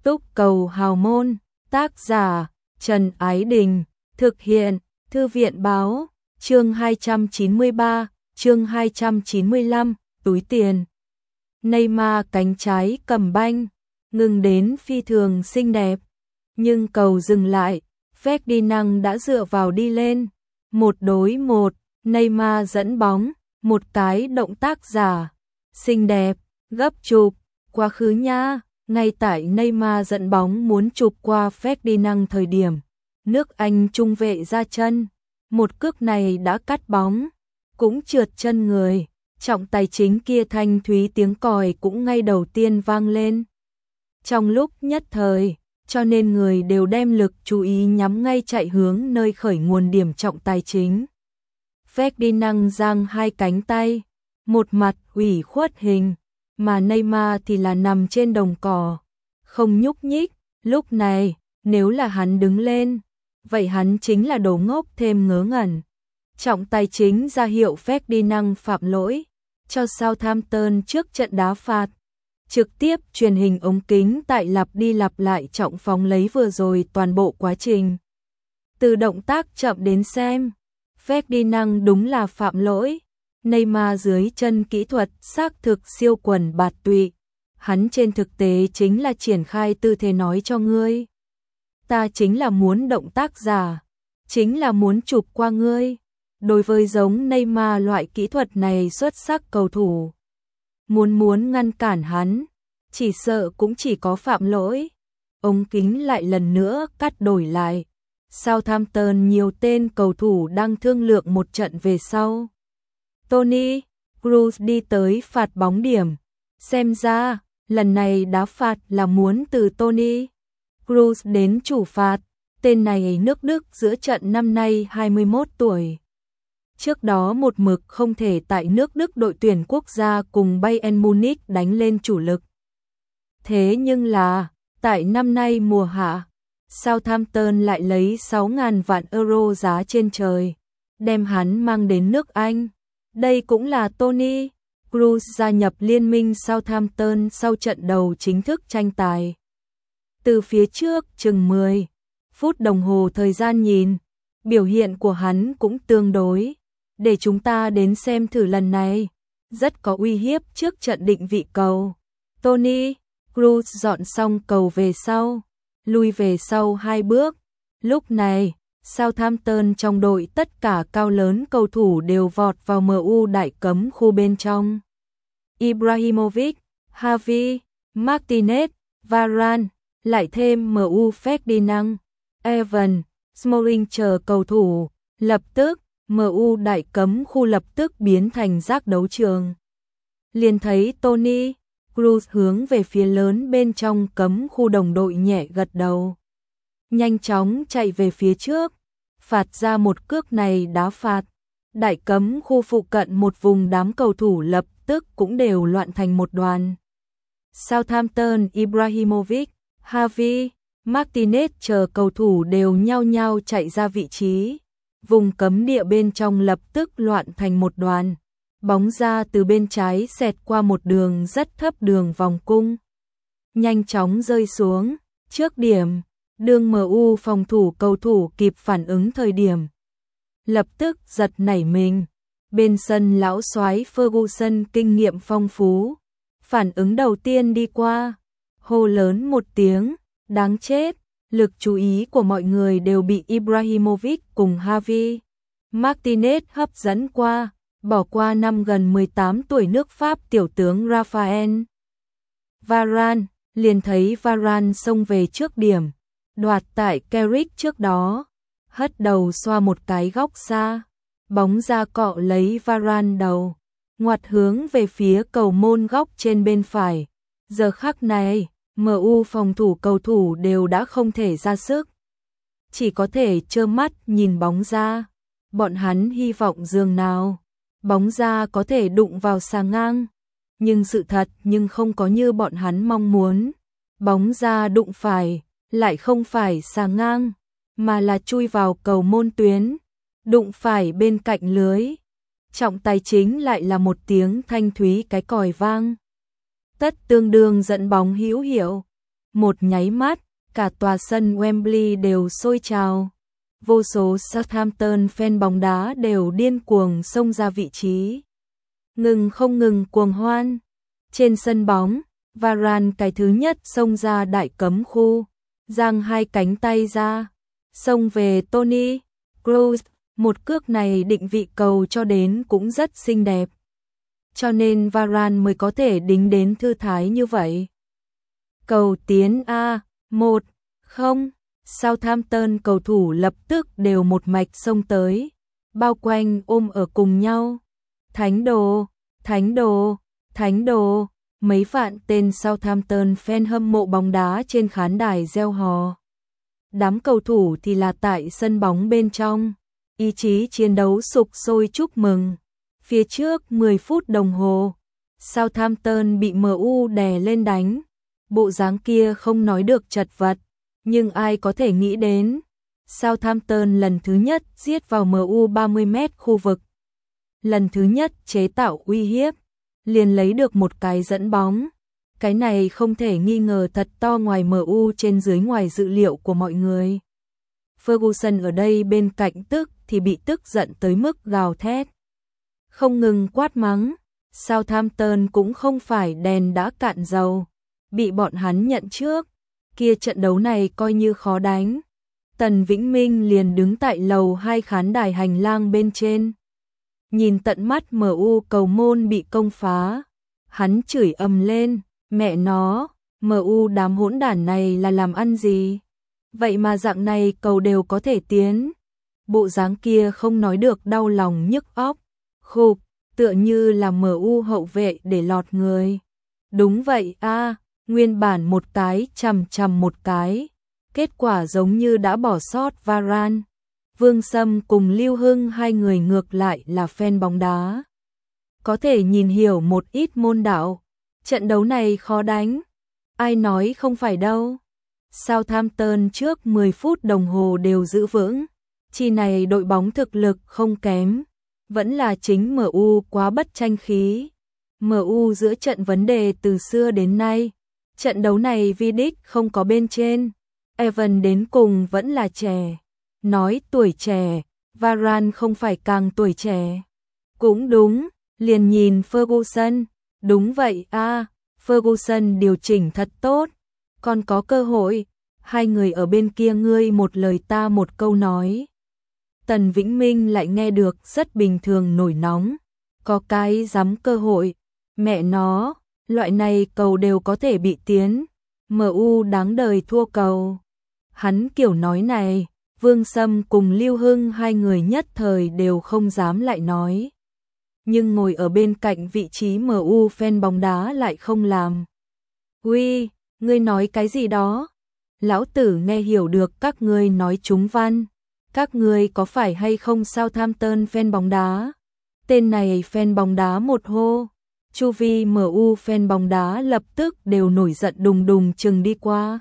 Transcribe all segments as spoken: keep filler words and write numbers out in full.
Túc cầu hào môn, tác giả Trần Ái Đình, thực hiện Thư viện báo, chương hai trăm chín mươi ba, chương hai trăm chín mươi lăm, túi tiền. Neymar cánh trái cầm banh, ngừng đến phi thường xinh đẹp, nhưng cầu dừng lại, Ferdinand đã dựa vào đi lên, một đối một, Neymar dẫn bóng, một cái động tác giả, xinh đẹp, gấp chụp, quá khứ nha. Ngay tại Neymar dẫn bóng muốn chụp qua Ferdinand thời điểm, nước Anh trung vệ ra chân, một cước này đã cắt bóng, cũng trượt chân người, trọng tài chính kia thanh thúy tiếng còi cũng ngay đầu tiên vang lên. Trong lúc nhất thời, cho nên người đều đem lực chú ý nhắm ngay chạy hướng nơi khởi nguồn điểm trọng tài chính. Ferdinand giang hai cánh tay, một mặt ủy khuất hình, mà Neymar thì là nằm trên đồng cỏ, không nhúc nhích. Lúc này, nếu là hắn đứng lên, vậy hắn chính là đồ ngốc thêm ngớ ngẩn. Trọng tài chính ra hiệu Ferdinand phạm lỗi, cho Southampton trước trận đá phạt. Trực tiếp truyền hình ống kính tại lặp đi lặp lại trọng phóng lấy vừa rồi toàn bộ quá trình. Từ động tác chậm đến xem, Ferdinand đúng là phạm lỗi. Neymar dưới chân kỹ thuật xác thực siêu quần bạt tụy, hắn trên thực tế chính là triển khai tư thế nói cho ngươi. Ta chính là muốn động tác giả, chính là muốn chụp qua ngươi. Đối với giống Neymar loại kỹ thuật này xuất sắc cầu thủ, muốn muốn ngăn cản hắn, chỉ sợ cũng chỉ có phạm lỗi. Ống kính lại lần nữa cắt đổi lại. Southampton nhiều tên cầu thủ đang thương lượng một trận về sau. Tony Kroos đi tới phạt bóng điểm. Xem ra, lần này đá phạt là muốn từ Tony Kroos đến chủ phạt. Tên này nước Đức giữa trận năm nay hai mươi mốt tuổi. Trước đó một mực không thể tại nước Đức đội tuyển quốc gia cùng Bayern Munich đánh lên chủ lực. Thế nhưng là, tại năm nay mùa hạ, Southampton lại lấy sáu nghìn vạn euro giá trên trời, đem hắn mang đến nước Anh. Đây cũng là Tony Kroos gia nhập liên minh Southampton sau trận đầu chính thức tranh tài. Từ phía trước chừng mười phút đồng hồ thời gian nhìn, biểu hiện của hắn cũng tương đối, để chúng ta đến xem thử lần này, rất có uy hiếp trước trận định vị cầu. Tony Kroos dọn xong cầu về sau, lui về sau hai bước. Lúc này, Southampton trong đội tất cả cao lớn cầu thủ đều vọt vào em u đại cấm khu bên trong. Ibrahimovic, Xavi, Martinez, Varane, lại thêm em u Ferdinand, Evans, Smalling chờ cầu thủ, lập tức em u đại cấm khu lập tức biến thành rác đấu trường. Liền thấy Tony Kroos hướng về phía lớn bên trong cấm khu đồng đội nhẹ gật đầu. Nhanh chóng chạy về phía trước, phạt ra một cước này đá phạt. Đại cấm khu phụ cận một vùng đám cầu thủ lập tức cũng đều loạn thành một đoàn. Southampton, Ibrahimovic, Xavi, Martinez chờ cầu thủ đều nhao nhao chạy ra vị trí. Vùng cấm địa bên trong lập tức loạn thành một đoàn. Bóng ra từ bên trái xẹt qua một đường rất thấp đường vòng cung, nhanh chóng rơi xuống trước điểm. Đương em u phòng thủ cầu thủ kịp phản ứng thời điểm, lập tức giật nảy mình. Bên sân lão soái Ferguson kinh nghiệm phong phú, phản ứng đầu tiên đi qua, hô lớn một tiếng, đáng chết. Lực chú ý của mọi người đều bị Ibrahimovic cùng Xavi, Martinez hấp dẫn qua, bỏ qua năm gần mười tám tuổi nước Pháp tiểu tướng Raphael Varane. Liền thấy Varane xông về trước điểm, đoạt tại Carrick trước đó, hất đầu xoa một cái góc xa, bóng ra cọ lấy Varane đầu, ngoặt hướng về phía cầu môn góc trên bên phải. Giờ khắc này, em u phòng thủ cầu thủ đều đã không thể ra sức, chỉ có thể trơ mắt nhìn bóng ra. Bọn hắn hy vọng dường nào bóng ra có thể đụng vào xà ngang, nhưng sự thật nhưng không có như bọn hắn mong muốn. Bóng ra đụng phải, lại không phải xà ngang, mà là chui vào cầu môn tuyến, đụng phải bên cạnh lưới. Trọng tài chính lại là một tiếng thanh thúy cái còi vang. Tất tương đương dẫn bóng hữu hiệu. một nháy mắt, cả tòa sân Wembley đều sôi trào. Vô số Southampton fan bóng đá đều điên cuồng xông ra vị trí. Ngừng không ngừng cuồng hoan. Trên sân bóng, Varane cái thứ nhất xông ra đại cấm khu, giang hai cánh tay ra, xông về Toni Kroos, một cước này định vị cầu cho đến cũng rất xinh đẹp. Cho nên Varane mới có thể đính đến thư thái như vậy. Cầu tiến A, một không, Southampton cầu thủ lập tức đều một mạch xông tới, bao quanh ôm ở cùng nhau. Thánh đồ, thánh đồ, thánh đồ, mấy vạn tên Southampton fan hâm mộ bóng đá trên khán đài reo hò. Đám cầu thủ thì là tại sân bóng bên trong, ý chí chiến đấu sục sôi chúc mừng. Phía trước mười phút đồng hồ, Southampton bị em u đè lên đánh. Bộ dáng kia không nói được chật vật, nhưng ai có thể nghĩ đến, Southampton lần thứ nhất giết vào em u ba mươi mét khu vực. Lần thứ nhất chế tạo uy hiếp, liền lấy được một cái dẫn bóng. Cái này không thể nghi ngờ thật to ngoài em u trên dưới ngoài dự liệu của mọi người. Ferguson ở đây bên cạnh tức thì bị tức giận tới mức gào thét. Không ngừng quát mắng, Southampton cũng không phải đèn đã cạn dầu, bị bọn hắn nhận trước, kia trận đấu này coi như khó đánh. Tần Vĩnh Minh liền đứng tại lầu hai khán đài hành lang bên trên. Nhìn tận mắt em u cầu môn bị công phá, hắn chửi ầm lên, mẹ nó, em u đám hỗn đản này là làm ăn gì? Vậy mà dạng này cầu đều có thể tiến. Bộ dáng kia không nói được đau lòng nhức óc, khục, tựa như là em u hậu vệ để lọt người. Đúng vậy a, à, nguyên bản một cái chằm chằm một cái, kết quả giống như đã bỏ sót Varane. Vương Sâm cùng Lưu Hưng hai người ngược lại là fan bóng đá, có thể nhìn hiểu một ít môn đạo. Trận đấu này khó đánh, ai nói không phải đâu. Southampton trước mười phút đồng hồ đều giữ vững, chi này đội bóng thực lực không kém, vẫn là chính em u quá bất tranh khí. em u giữa trận vấn đề từ xưa đến nay, trận đấu này Vidic không có bên trên, Evan đến cùng vẫn là trẻ. Nói tuổi trẻ, Varane không phải càng tuổi trẻ. Cũng đúng, liền nhìn Ferguson, đúng vậy a, à, Ferguson điều chỉnh thật tốt, còn có cơ hội. Hai người ở bên kia ngươi một lời ta một câu nói. Tần Vĩnh Minh lại nghe được rất bình thường nổi nóng, có cái dám cơ hội, mẹ nó, loại này cầu đều có thể bị tiến, em u đáng đời thua cầu. Hắn kiểu nói này, Vương Sâm cùng Lưu Hưng hai người nhất thời đều không dám lại nói. Nhưng ngồi ở bên cạnh vị trí em u fan bóng đá lại không làm. Uy, ngươi nói cái gì đó? Lão tử nghe hiểu được các ngươi nói trúng văn. Các ngươi có phải hay không Southampton fan bóng đá? Tên này fan bóng đá một hô. Chu vi em u fan bóng đá lập tức đều nổi giận đùng đùng chừng đi qua.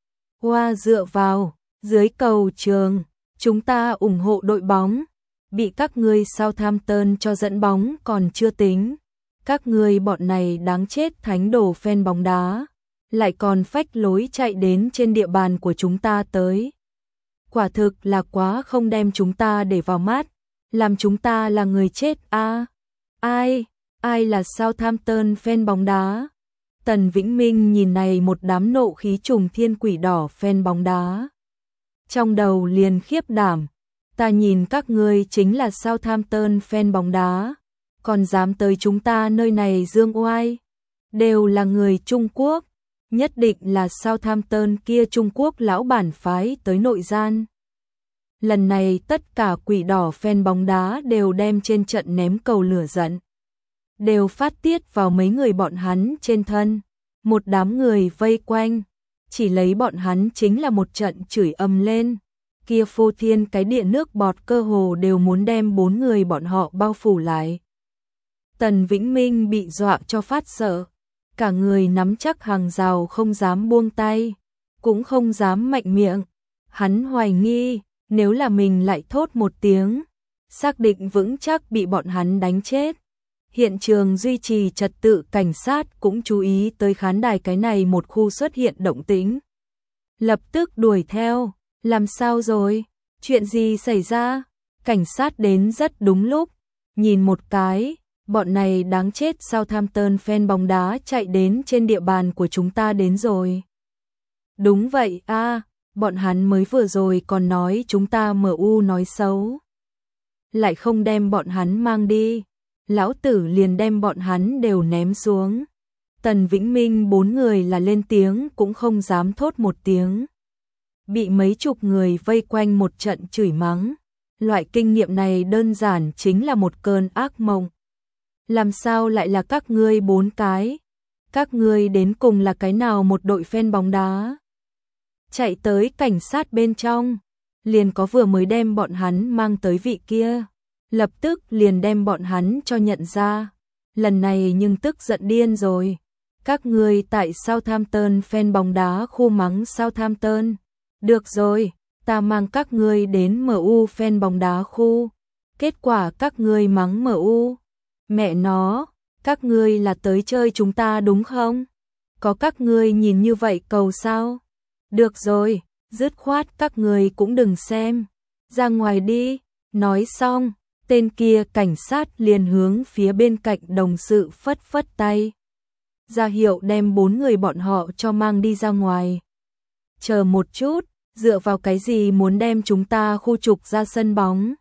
Hoa dựa vào, dưới cầu trường, chúng ta ủng hộ đội bóng. Bị các ngươi Southampton cho dẫn bóng còn chưa tính. Các ngươi bọn này đáng chết thánh đồ fan bóng đá. Lại còn phách lối chạy đến trên địa bàn của chúng ta tới. Quả thực là quá không đem chúng ta để vào mắt. Làm chúng ta là người chết a à? Ai? Ai là Southampton fan bóng đá? Tần Vĩnh Minh nhìn này một đám nộ khí trùng thiên quỷ đỏ fan bóng đá. Trong đầu liền khiếp đảm. Ta nhìn các ngươi chính là Southampton fan bóng đá. Còn dám tới chúng ta nơi này dương oai. Đều là người Trung Quốc. Nhất định là Southampton kia Trung Quốc lão bản phái tới nội gian. Lần này tất cả quỷ đỏ fan bóng đá đều đem trên trận ném cầu lửa giận. Đều phát tiết vào mấy người bọn hắn trên thân. Một đám người vây quanh. Chỉ lấy bọn hắn chính là một trận chửi ầm lên. Kia phô thiên cái địa nước bọt cơ hồ đều muốn đem bốn người bọn họ bao phủ lại. Tần Vĩnh Minh bị dọa cho phát sợ. Cả người nắm chắc hàng rào không dám buông tay. Cũng không dám mạnh miệng. Hắn hoài nghi, nếu là mình lại thốt một tiếng, xác định vững chắc bị bọn hắn đánh chết. Hiện trường duy trì trật tự cảnh sát cũng chú ý tới khán đài cái này một khu xuất hiện động tĩnh. Lập tức đuổi theo, làm sao rồi? Chuyện gì xảy ra? Cảnh sát đến rất đúng lúc, nhìn một cái, bọn này đáng chết, Southampton fan bóng đá chạy đến trên địa bàn của chúng ta đến rồi. Đúng vậy a, à, bọn hắn mới vừa rồi còn nói chúng ta em u nói xấu. Lại không đem bọn hắn mang đi, lão tử liền đem bọn hắn đều ném xuống. Tần Vĩnh Minh bốn người là lên tiếng cũng không dám thốt một tiếng. Bị mấy chục người vây quanh một trận chửi mắng. Loại kinh nghiệm này đơn giản chính là một cơn ác mộng. Làm sao lại là các ngươi bốn cái? Các ngươi đến cùng là cái nào một đội fan bóng đá? Chạy tới cảnh sát bên trong, liền có vừa mới đem bọn hắn mang tới vị kia, lập tức liền đem bọn hắn cho nhận ra. Lần này nhưng tức giận điên rồi. Các ngươi tại Southampton fan bóng đá khu mắng Southampton. Được rồi, ta mang các ngươi đến em u fan bóng đá khu. Kết quả các ngươi mắng em u. Mẹ nó, các ngươi là tới chơi chúng ta đúng không? Có các ngươi nhìn như vậy cầu sao? Được rồi, dứt khoát các ngươi cũng đừng xem. Ra ngoài đi. Nói xong, tên kia cảnh sát liền hướng phía bên cạnh đồng sự phất phất tay. Ra hiệu đem bốn người bọn họ cho mang đi ra ngoài. Chờ một chút, dựa vào cái gì muốn đem chúng ta khu trục ra sân bóng?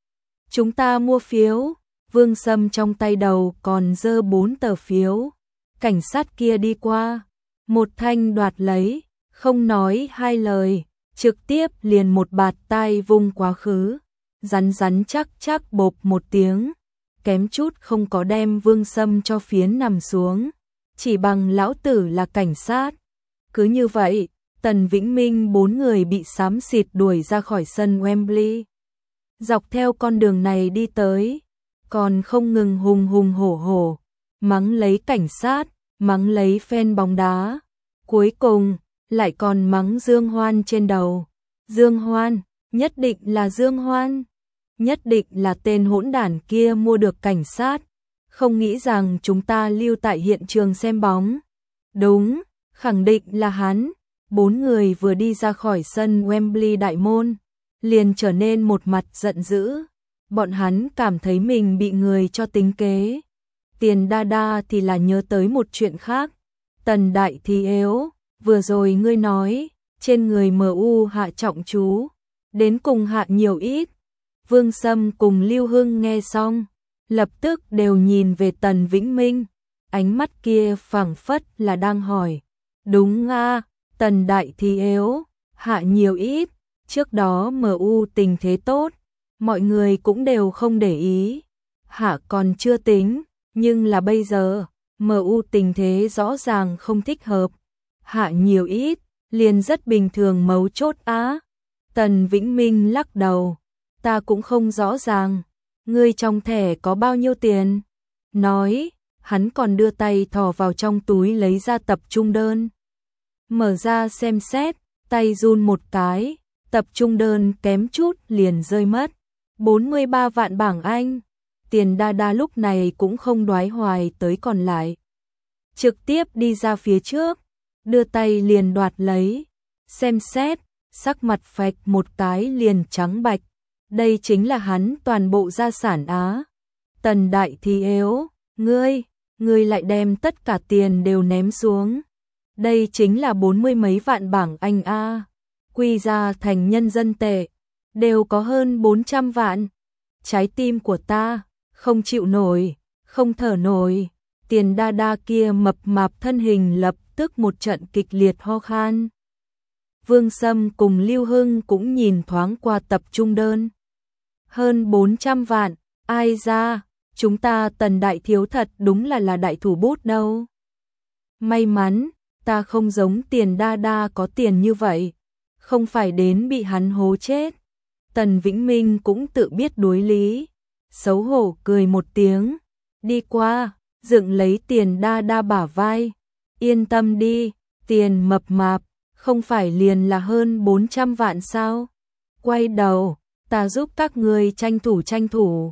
Chúng ta mua phiếu. Vương Sâm trong tay đầu còn dơ bốn tờ phiếu. Cảnh sát kia đi qua, một thanh đoạt lấy, không nói hai lời, trực tiếp liền một bạt tay vung quá khứ. Rắn rắn chắc chắc bộp một tiếng, kém chút không có đem Vương Sâm cho phiến nằm xuống. Chỉ bằng lão tử là cảnh sát. Cứ như vậy, Tần Vĩnh Minh bốn người bị xám xịt đuổi ra khỏi sân Wembley. Dọc theo con đường này đi tới, còn không ngừng hùng hùng hổ hổ, mắng lấy cảnh sát, mắng lấy fan bóng đá. Cuối cùng, lại còn mắng Dương Hoan trên đầu. Dương Hoan, nhất định là Dương Hoan. Nhất định là tên hỗn đản kia mua được cảnh sát. Không nghĩ rằng chúng ta lưu tại hiện trường xem bóng. Đúng, khẳng định là hắn. Bốn người vừa đi ra khỏi sân Wembley đại môn, liền trở nên một mặt giận dữ. Bọn hắn cảm thấy mình bị người cho tính kế. Tiền đa đa thì là nhớ tới một chuyện khác. Tần đại thì yếu, vừa rồi ngươi nói, trên người em u hạ trọng chú, đến cùng hạ nhiều ít. Vương Sâm cùng Lưu Hưng nghe xong, lập tức đều nhìn về Tần Vĩnh Minh, ánh mắt kia phảng phất là đang hỏi. Đúng a, Tần đại thì yếu, hạ nhiều ít, trước đó em u tình thế tốt, mọi người cũng đều không để ý. Hạ còn chưa tính, nhưng là bây giờ, em u tình thế rõ ràng không thích hợp. Hạ nhiều ít, liền rất bình thường mấu chốt á. Tần Vĩnh Minh lắc đầu, ta cũng không rõ ràng, ngươi trong thẻ có bao nhiêu tiền? Nói, hắn còn đưa tay thò vào trong túi lấy ra tập trung đơn. Mở ra xem xét, tay run một cái, tập trung đơn kém chút liền rơi mất. bốn mươi ba vạn bảng Anh. Tiền đa đa lúc này cũng không đoái hoài tới còn lại. Trực tiếp đi ra phía trước, đưa tay liền đoạt lấy. Xem xét, sắc mặt phạch một cái liền trắng bạch. Đây chính là hắn toàn bộ gia sản á. Tần đại thì yếu, ngươi, ngươi lại đem tất cả tiền đều ném xuống. Đây chính là bốn mươi mấy vạn bảng Anh a. Quy ra thành nhân dân tệ, đều có hơn bốn trăm vạn. Trái tim của ta, không chịu nổi, không thở nổi. Tiền đa đa kia mập mạp thân hình lập tức một trận kịch liệt ho khan. Vương Sâm cùng Lưu Hưng cũng nhìn thoáng qua tập trung đơn. Hơn bốn trăm vạn, ai ra, chúng ta Tần đại thiếu thật đúng là là đại thủ bút đâu. May mắn, ta không giống tiền đa đa có tiền như vậy, không phải đến bị hắn hố chết. Tần Vĩnh Minh cũng tự biết đối lý, xấu hổ cười một tiếng, đi qua, dựng lấy tiền đa đa bả vai. Yên tâm đi, tiền mập mạp, không phải liền là hơn bốn trăm vạn sao? Quay đầu, ta giúp các ngươi tranh thủ tranh thủ.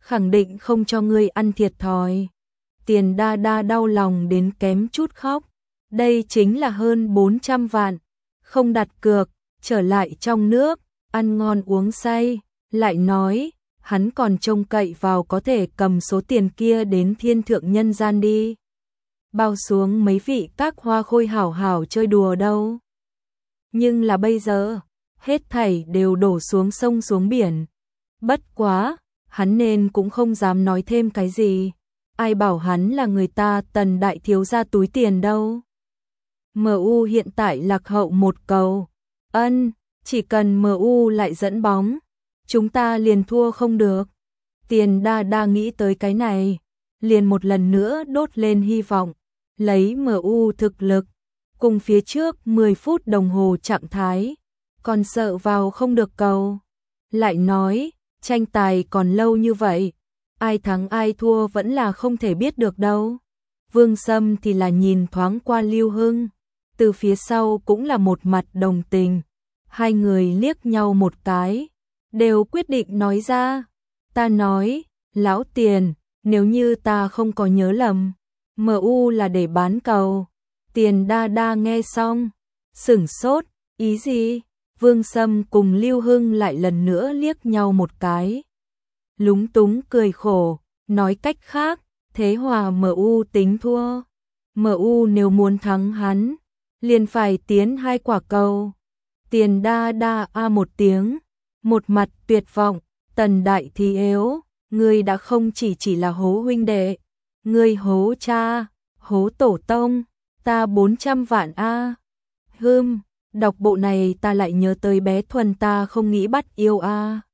khẳng định không cho ngươi ăn thiệt thòi. Tiền đa đa đau lòng đến kém chút khóc. Đây chính là hơn bốn trăm vạn. Không đặt cược, trở lại trong nước, ăn ngon uống say. Lại nói, hắn còn trông cậy vào có thể cầm số tiền kia đến thiên thượng nhân gian đi. Bao xuống mấy vị các hoa khôi hảo hảo chơi đùa đâu. Nhưng là bây giờ, hết thảy đều đổ xuống sông xuống biển. Bất quá, hắn nên cũng không dám nói thêm cái gì. Ai bảo hắn là người ta Tần đại thiếu gia túi tiền đâu. em u hiện tại lạc hậu một cầu. Ân, chỉ cần em u lại dẫn bóng, chúng ta liền thua không được. Tiền đa đa nghĩ tới cái này, liền một lần nữa đốt lên hy vọng. Lấy em u thực lực, cùng phía trước mười phút đồng hồ trạng thái, còn sợ vào không được cầu. Lại nói, tranh tài còn lâu như vậy, ai thắng ai thua vẫn là không thể biết được đâu. Vương Sâm thì là nhìn thoáng qua Lưu Hưng, từ phía sau cũng là một mặt đồng tình. Hai người liếc nhau một cái, đều quyết định nói ra. Ta nói, lão Tiền, nếu như ta không có nhớ lầm, em u là để bán cầu. Tiền đa đa nghe xong, sửng sốt, ý gì? Vương Sâm cùng Lưu Hưng lại lần nữa liếc nhau một cái. Lúng túng cười khổ, nói cách khác, thế hòa em u tính thua. em u nếu muốn thắng hắn, liền phải tiến hai quả cầu. Tiền đa đa a một tiếng, một mặt tuyệt vọng. Tần đại thì yếu, ngươi đã không chỉ chỉ là hố huynh đệ, ngươi hố cha, hố tổ tông, ta bốn trăm vạn a. À. Hừm, đọc bộ này ta lại nhớ tới bé Thuần ta không nghĩ bắt yêu a. À.